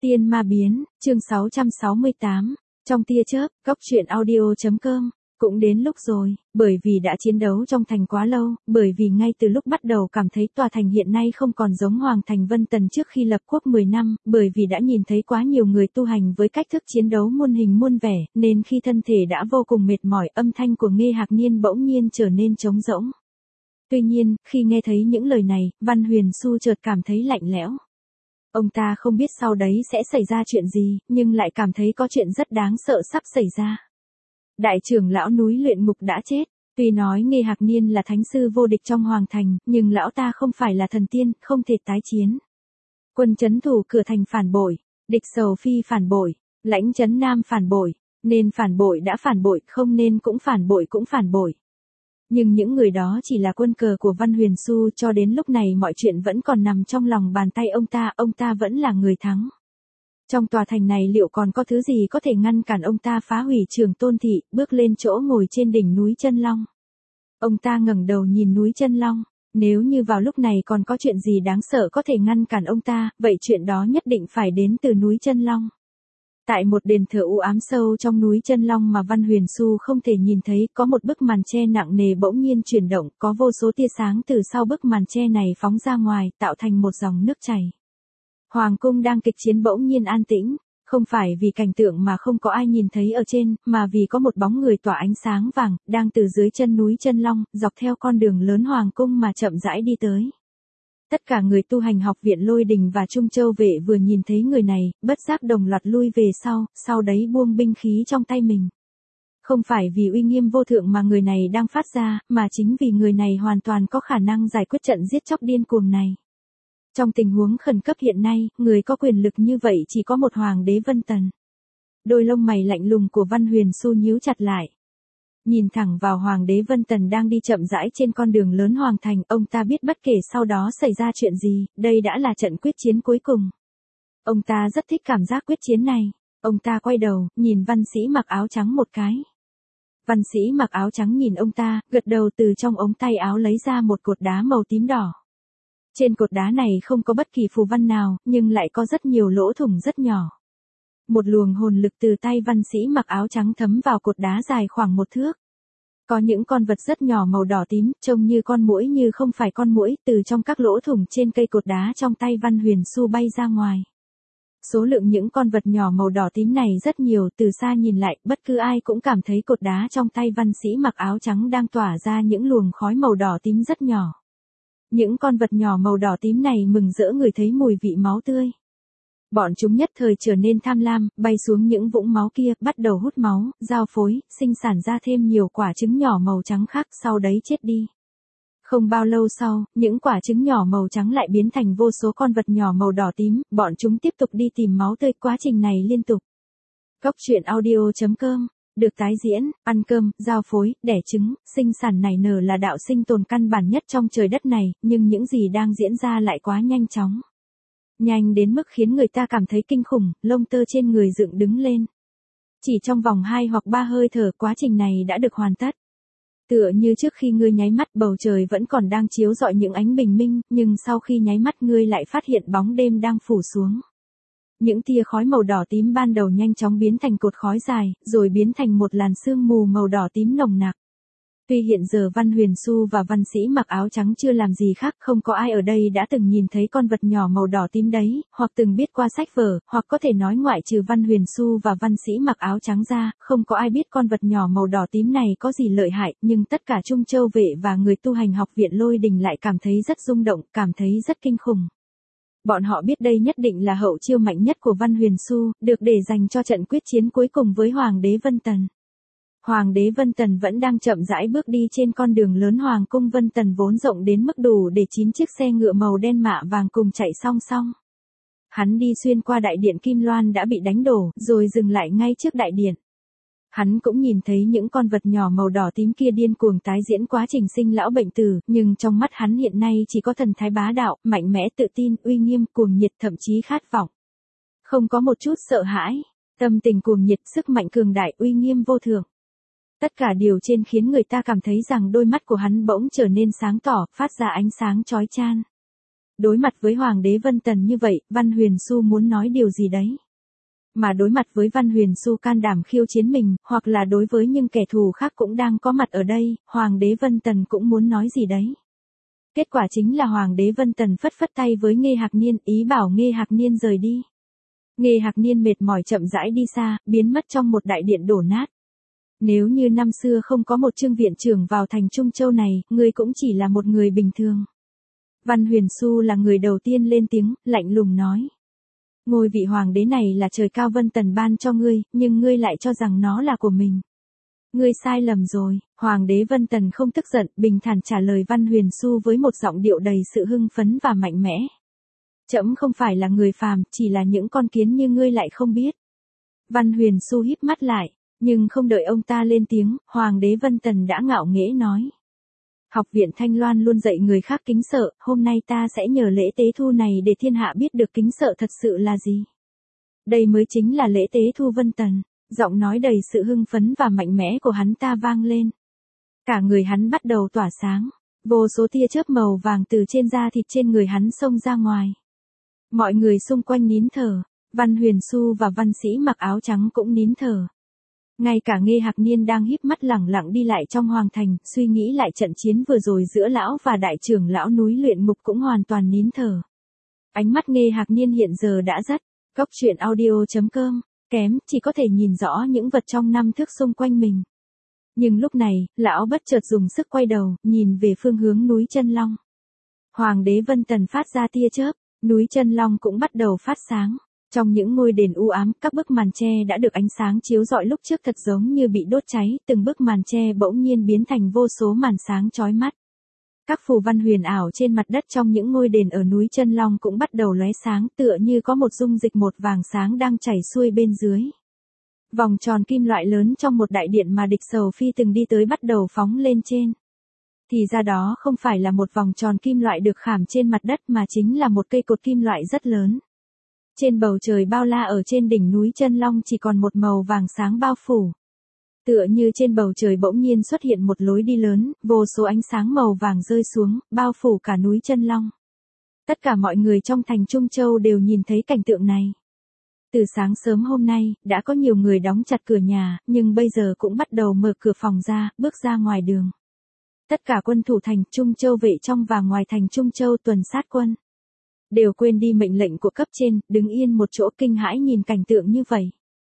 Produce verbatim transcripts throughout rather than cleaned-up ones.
Tiên ma biến, chương sáu trăm sáu mươi tám, trong tia chớp, góc truyện audio.com, cũng đến lúc rồi, bởi vì đã chiến đấu trong thành quá lâu, bởi vì ngay từ lúc bắt đầu cảm thấy tòa thành hiện nay không còn giống Hoàng thành Vân Tần trước khi lập quốc mười năm, bởi vì đã nhìn thấy quá nhiều người tu hành với cách thức chiến đấu muôn hình muôn vẻ, nên khi thân thể đã vô cùng mệt mỏi, âm thanh của Nghê Hạc Niên bỗng nhiên trở nên trống rỗng. Tuy nhiên, khi nghe thấy những lời này, Văn Huyền Xu chợt cảm thấy lạnh lẽo. Ông ta không biết sau đấy sẽ xảy ra chuyện gì, nhưng lại cảm thấy có chuyện rất đáng sợ sắp xảy ra. Đại trưởng lão núi luyện ngục đã chết, tuy nói Nghê Hạc Niên là thánh sư vô địch trong hoàng thành, nhưng lão ta không phải là thần tiên, không thể tái chiến. Quân trấn thủ cửa thành phản bội, địch Sầu Phi phản bội, lãnh trấn Nam phản bội, nên phản bội đã phản bội, không nên cũng phản bội cũng phản bội. Nhưng những người đó chỉ là quân cờ của Văn Huyền Xu, cho đến lúc này mọi chuyện vẫn còn nằm trong lòng bàn tay ông ta, ông ta vẫn là người thắng. Trong tòa thành này liệu còn có thứ gì có thể ngăn cản ông ta phá hủy Trường Tôn Thị, bước lên chỗ ngồi trên đỉnh núi Chân Long. Ông ta ngẩng đầu nhìn núi Chân Long, nếu như vào lúc này còn có chuyện gì đáng sợ có thể ngăn cản ông ta, vậy chuyện đó nhất định phải đến từ núi Chân Long. Tại một đền thờ u ám sâu trong núi Chân Long mà Văn Huyền Xu không thể nhìn thấy, có một bức màn che nặng nề bỗng nhiên chuyển động, có vô số tia sáng từ sau bức màn che này phóng ra ngoài, tạo thành một dòng nước chảy. Hoàng cung đang kịch chiến bỗng nhiên an tĩnh, không phải vì cảnh tượng mà không có ai nhìn thấy ở trên, mà vì có một bóng người tỏa ánh sáng vàng, đang từ dưới chân núi Chân Long, dọc theo con đường lớn Hoàng cung mà chậm rãi đi tới. Tất cả người tu hành học viện Lôi Đình và Trung Châu Vệ vừa nhìn thấy người này, bất giác đồng loạt lui về sau, sau đấy buông binh khí trong tay mình. Không phải vì uy nghiêm vô thượng mà người này đang phát ra, mà chính vì người này hoàn toàn có khả năng giải quyết trận giết chóc điên cuồng này. Trong tình huống khẩn cấp hiện nay, người có quyền lực như vậy chỉ có một Hoàng đế Vân Tần. Đôi lông mày lạnh lùng của Văn Huyền Xu nhíu chặt lại. Nhìn thẳng vào Hoàng đế Vân Tần đang đi chậm rãi trên con đường lớn Hoàng thành, ông ta biết bất kể sau đó xảy ra chuyện gì, đây đã là trận quyết chiến cuối cùng. Ông ta rất thích cảm giác quyết chiến này. Ông ta quay đầu, nhìn văn sĩ mặc áo trắng một cái. Văn sĩ mặc áo trắng nhìn ông ta, gật đầu, từ trong ống tay áo lấy ra một cột đá màu tím đỏ. Trên cột đá này không có bất kỳ phù văn nào, nhưng lại có rất nhiều lỗ thủng rất nhỏ. Một luồng hồn lực từ tay văn sĩ mặc áo trắng thấm vào cột đá dài khoảng một thước. Có những con vật rất nhỏ màu đỏ tím, trông như con muỗi như không phải con muỗi, từ trong các lỗ thủng trên cây cột đá trong tay Văn Huyền Xu bay ra ngoài. Số lượng những con vật nhỏ màu đỏ tím này rất nhiều, từ xa nhìn lại, bất cứ ai cũng cảm thấy cột đá trong tay văn sĩ mặc áo trắng đang tỏa ra những luồng khói màu đỏ tím rất nhỏ. Những con vật nhỏ màu đỏ tím này mừng rỡ ngửi thấy mùi vị máu tươi. Bọn chúng nhất thời trở nên tham lam, bay xuống những vũng máu kia, bắt đầu hút máu, giao phối, sinh sản ra thêm nhiều quả trứng nhỏ màu trắng khác, sau đấy chết đi. Không bao lâu sau, những quả trứng nhỏ màu trắng lại biến thành vô số con vật nhỏ màu đỏ tím, bọn chúng tiếp tục đi tìm máu tươi, quá trình này liên tục. Góc truyện audio.com, được tái diễn, ăn cơm, giao phối, đẻ trứng, sinh sản nảy nở là đạo sinh tồn căn bản nhất trong trời đất này, nhưng những gì đang diễn ra lại quá nhanh chóng. Nhanh đến mức khiến người ta cảm thấy kinh khủng, lông tơ trên người dựng đứng lên. Chỉ trong vòng hai hoặc ba hơi thở, quá trình này đã được hoàn tất. Tựa như trước khi ngươi nháy mắt, bầu trời vẫn còn đang chiếu rọi những ánh bình minh, nhưng sau khi nháy mắt ngươi lại phát hiện bóng đêm đang phủ xuống. Những tia khói màu đỏ tím ban đầu nhanh chóng biến thành cột khói dài, rồi biến thành một làn sương mù màu đỏ tím nồng nặc. Tuy hiện giờ Văn Huyền Xu và văn sĩ mặc áo trắng chưa làm gì khác, không có ai ở đây đã từng nhìn thấy con vật nhỏ màu đỏ tím đấy, hoặc từng biết qua sách vở, hoặc có thể nói ngoại trừ Văn Huyền Xu và văn sĩ mặc áo trắng ra, không có ai biết con vật nhỏ màu đỏ tím này có gì lợi hại, nhưng tất cả Trung Châu Vệ và người tu hành học viện Lôi Đình lại cảm thấy rất rung động, cảm thấy rất kinh khủng. Bọn họ biết đây nhất định là hậu chiêu mạnh nhất của Văn Huyền Xu, được để dành cho trận quyết chiến cuối cùng với Hoàng đế Vân Tần. Hoàng đế Vân Tần vẫn đang chậm rãi bước đi trên con đường lớn Hoàng cung Vân Tần vốn rộng đến mức đủ để chín chiếc xe ngựa màu đen mạ vàng cùng chạy song song. Hắn đi xuyên qua đại điện Kim Loan đã bị đánh đổ, rồi dừng lại ngay trước đại điện. Hắn cũng nhìn thấy những con vật nhỏ màu đỏ tím kia điên cuồng tái diễn quá trình sinh lão bệnh tử, nhưng trong mắt hắn hiện nay chỉ có thần thái bá đạo, mạnh mẽ, tự tin, uy nghiêm, cuồng nhiệt, thậm chí khát vọng. Không có một chút sợ hãi, tâm tình cuồng nhiệt, sức mạnh cường đại, uy nghiêm vô thượng. Tất cả điều trên khiến người ta cảm thấy rằng đôi mắt của hắn bỗng trở nên sáng tỏ, phát ra ánh sáng chói chang. Đối mặt với Hoàng đế Vân Tần như vậy, Văn Huyền Xu muốn nói điều gì đấy? Mà đối mặt với Văn Huyền Xu can đảm khiêu chiến mình, hoặc là đối với những kẻ thù khác cũng đang có mặt ở đây, Hoàng đế Vân Tần cũng muốn nói gì đấy. Kết quả chính là Hoàng đế Vân Tần phất phất tay với Nghê Hạc Niên, ý bảo Nghê Hạc Niên rời đi. Nghê Hạc Niên mệt mỏi chậm rãi đi xa, biến mất trong một đại điện đổ nát. Nếu như năm xưa không có một Trương viện trưởng vào thành Trung Châu này, ngươi cũng chỉ là một người bình thường. Văn Huyền Xu là người đầu tiên lên tiếng, lạnh lùng nói. Ngôi vị hoàng đế này là trời cao Vân Tần ban cho ngươi, nhưng ngươi lại cho rằng nó là của mình. Ngươi sai lầm rồi. Hoàng đế Vân Tần không tức giận, bình thản trả lời Văn Huyền Xu với một giọng điệu đầy sự hưng phấn và mạnh mẽ. Trẫm không phải là người phàm, chỉ là những con kiến như ngươi lại không biết. Văn Huyền Xu híp mắt lại, nhưng không đợi ông ta lên tiếng, Hoàng đế Vân Tần đã ngạo nghễ nói. Học viện Thanh Loan luôn dạy người khác kính sợ, hôm nay ta sẽ nhờ lễ tế thu này để thiên hạ biết được kính sợ thật sự là gì. Đây mới chính là lễ tế thu Vân Tần. Giọng nói đầy sự hưng phấn và mạnh mẽ của hắn ta vang lên. Cả người hắn bắt đầu tỏa sáng, vô số tia chớp màu vàng từ trên da thịt trên người hắn xông ra ngoài. Mọi người xung quanh nín thở, Văn Huyền Xu và văn sĩ mặc áo trắng cũng nín thở. Ngay cả Nghê Hạc Niên đang híp mắt lẳng lặng đi lại trong hoàng thành, suy nghĩ lại trận chiến vừa rồi giữa lão và đại trưởng lão núi luyện ngục cũng hoàn toàn nín thở. Ánh mắt Nghê Hạc Niên hiện giờ đã dắt, Góc truyện audio chấm com, kém, chỉ có thể nhìn rõ những vật trong năm thước xung quanh mình. Nhưng lúc này, lão bất chợt dùng sức quay đầu, nhìn về phương hướng núi Chân Long. Hoàng đế Vân Tần phát ra tia chớp, núi Chân Long cũng bắt đầu phát sáng. Trong những ngôi đền u ám, các bức màn tre đã được ánh sáng chiếu rọi lúc trước thật giống như bị đốt cháy, từng bức màn tre bỗng nhiên biến thành vô số màn sáng chói mắt. Các phù văn huyền ảo trên mặt đất trong những ngôi đền ở núi Chân Long cũng bắt đầu lóe sáng, tựa như có một dung dịch một vàng sáng đang chảy xuôi bên dưới. Vòng tròn kim loại lớn trong một đại điện mà Địch Sầu Phi từng đi tới bắt đầu phóng lên trên. Thì ra đó không phải là một vòng tròn kim loại được khảm trên mặt đất mà chính là một cây cột kim loại rất lớn. Trên bầu trời bao la ở trên đỉnh núi Chân Long chỉ còn một màu vàng sáng bao phủ. Tựa như trên bầu trời bỗng nhiên xuất hiện một lối đi lớn, vô số ánh sáng màu vàng rơi xuống, bao phủ cả núi Chân Long. Tất cả mọi người trong thành Trung Châu đều nhìn thấy cảnh tượng này. Từ sáng sớm hôm nay, đã có nhiều người đóng chặt cửa nhà, nhưng bây giờ cũng bắt đầu mở cửa phòng ra, bước ra ngoài đường. Tất cả quân thủ thành Trung Châu vệ trong và ngoài thành Trung Châu tuần sát quân. Đều quên đi mệnh lệnh của cấp trên, đứng yên một chỗ kinh hãi nhìn cảnh tượng như vậy.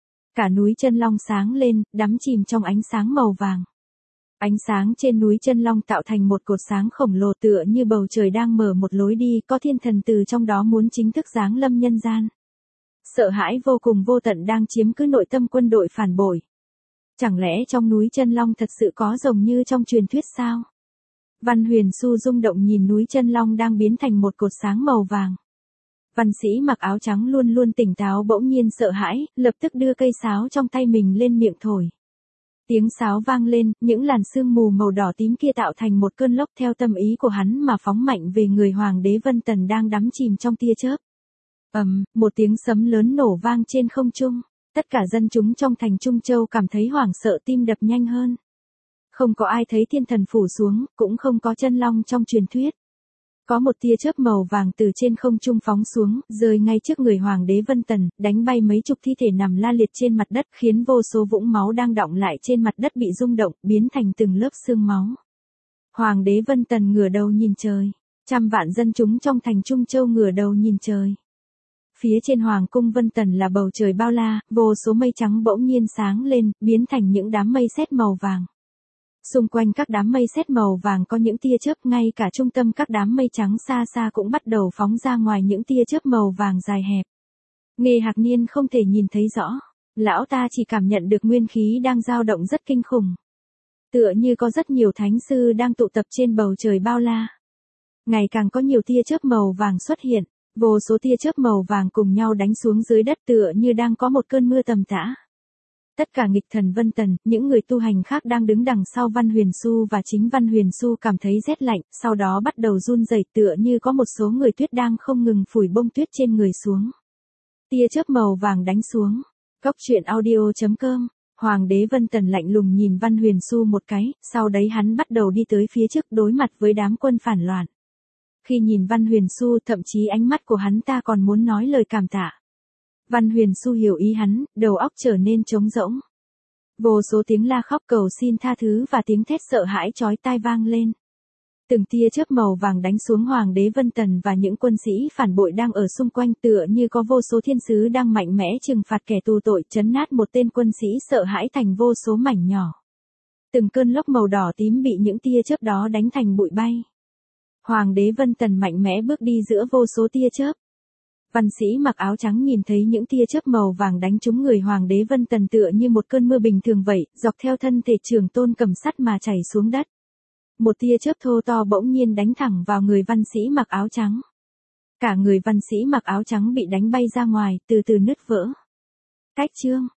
Cả núi Chân Long sáng lên, đắm chìm trong ánh sáng màu vàng. Ánh sáng trên núi Chân Long tạo thành một cột sáng khổng lồ tựa như bầu trời đang mở một lối đi, có thiên thần từ trong đó muốn chính thức giáng lâm nhân gian. Sợ hãi vô cùng vô tận đang chiếm cứ nội tâm quân đội phản bội. Chẳng lẽ trong núi Chân Long thật sự có rồng như trong truyền thuyết sao? Văn Huyền Xu rung động nhìn núi Chân Long đang biến thành một cột sáng màu vàng. Văn sĩ mặc áo trắng luôn luôn tỉnh táo bỗng nhiên sợ hãi, lập tức đưa cây sáo trong tay mình lên miệng thổi. Tiếng sáo vang lên, những làn sương mù màu đỏ tím kia tạo thành một cơn lốc theo tâm ý của hắn mà phóng mạnh về người Hoàng đế Vân Tần đang đắm chìm trong tia chớp. Ầm, um, một tiếng sấm lớn nổ vang trên không trung. Tất cả dân chúng trong thành Trung Châu cảm thấy hoảng sợ, tim đập nhanh hơn. Không có ai thấy thiên thần phủ xuống, cũng không có Chân Long trong truyền thuyết. Có một tia chớp màu vàng từ trên không trung phóng xuống, rơi ngay trước người Hoàng đế Vân Tần, đánh bay mấy chục thi thể nằm la liệt trên mặt đất, khiến vô số vũng máu đang đọng lại trên mặt đất bị rung động, biến thành từng lớp xương máu. Hoàng đế Vân Tần ngửa đầu nhìn trời, trăm vạn dân chúng trong thành Trung Châu ngửa đầu nhìn trời. Phía trên Hoàng cung Vân Tần là bầu trời bao la, vô số mây trắng bỗng nhiên sáng lên, biến thành những đám mây sét màu vàng. Xung quanh các đám mây sét màu vàng có những tia chớp, ngay cả trung tâm các đám mây trắng xa xa cũng bắt đầu phóng ra ngoài những tia chớp màu vàng dài hẹp. Nghê Hạc Niên không thể nhìn thấy rõ, lão ta chỉ cảm nhận được nguyên khí đang dao động rất kinh khủng. Tựa như có rất nhiều thánh sư đang tụ tập trên bầu trời bao la. Ngày càng có nhiều tia chớp màu vàng xuất hiện, vô số tia chớp màu vàng cùng nhau đánh xuống dưới đất tựa như đang có một cơn mưa tầm tã. Tất cả nghịch thần Vân Tần, những người tu hành khác đang đứng đằng sau Văn Huyền Xu và chính Văn Huyền Xu cảm thấy rét lạnh, sau đó bắt đầu run rẩy tựa như có một số người tuyết đang không ngừng phủi bông tuyết trên người xuống. Tia chớp màu vàng đánh xuống. Góc truyện audio chấm com, Hoàng đế Vân Tần lạnh lùng nhìn Văn Huyền Xu một cái, sau đấy hắn bắt đầu đi tới phía trước đối mặt với đám quân phản loạn. Khi nhìn Văn Huyền Xu, thậm chí ánh mắt của hắn ta còn muốn nói lời cảm tạ. Văn Huyền Xu hiểu ý hắn, đầu óc trở nên trống rỗng. Vô số tiếng la khóc cầu xin tha thứ và tiếng thét sợ hãi chói tai vang lên. Từng tia chớp màu vàng đánh xuống Hoàng đế Vân Tần và những quân sĩ phản bội đang ở xung quanh, tựa như có vô số thiên sứ đang mạnh mẽ trừng phạt kẻ tù tội, trấn nát một tên quân sĩ sợ hãi thành vô số mảnh nhỏ. Từng cơn lốc màu đỏ tím bị những tia chớp đó đánh thành bụi bay. Hoàng đế Vân Tần mạnh mẽ bước đi giữa vô số tia chớp. Văn sĩ mặc áo trắng nhìn thấy những tia chớp màu vàng đánh trúng người Hoàng đế Vân Tần tựa như một cơn mưa bình thường vậy, dọc theo thân thể Trường Tôn cầm sắt mà chảy xuống đất. Một tia chớp thô to bỗng nhiên đánh thẳng vào người văn sĩ mặc áo trắng. Cả người văn sĩ mặc áo trắng bị đánh bay ra ngoài, từ từ nứt vỡ. Cách chương